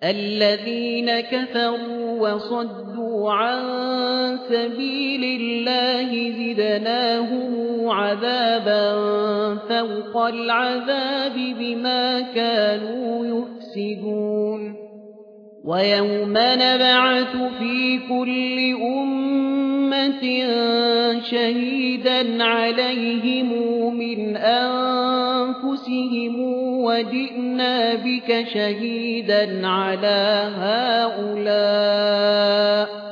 الذين كفروا وصدوا عن سبيل الله زدناهم عذابا فوق العذاب بما كانوا يفسدون ويوم نبعث في كل أمة شهيدا عليهم من أنفسهم وجئنا بك شهيدا على هؤلاء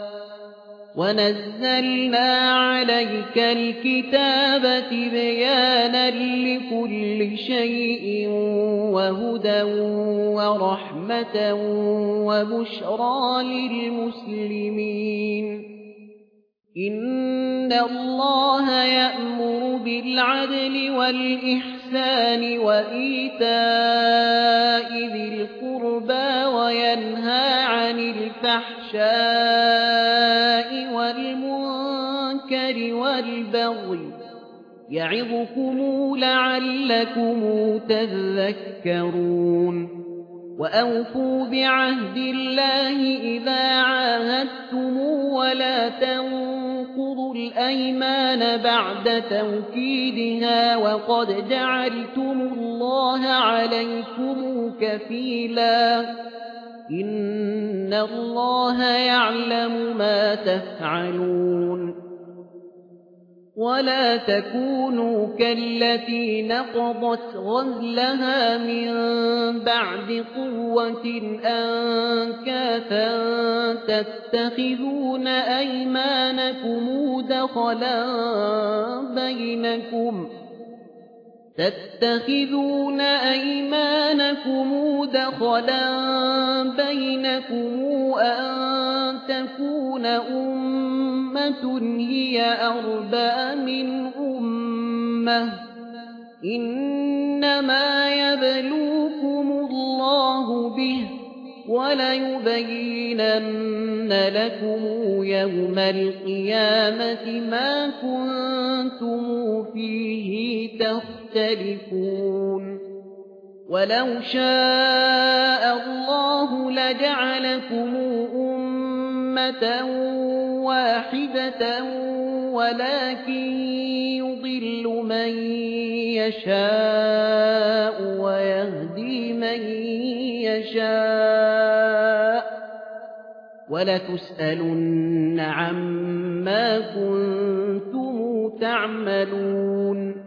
ونزلنا عليك الكتاب تبيانا لكل شيء وهدى ورحمة وبشرى للمسلمين إن الله يأمر بالعدل والإحسان وإيتاء ذي القربى وينهى عن الفحشاء والمنكر والبغي يعظكم لعلكم تذكرون وأوفوا بعهد الله إذا عاهدتم ولا تنقضوا الأيمان بعد توكيدها وقد جعلتم الله عليكم كفيلا إن الله يعلم ما تفعلون ولا تكونوا كالتي نقضت غزلها من بعد قوة أنكاثا تتخذون أيمانكم دخلا بينكم أن تكون أمة هي أربى من أمة إنما يبلوكم الله به وليبينن لكم يوم القيامة ما كنتم فيه تختلفون ولو شاء الله لجعلكم أمة واحدة ولكن يضل من يشاء ويهدي من يشاء ولتسألن عما كنتم تعملون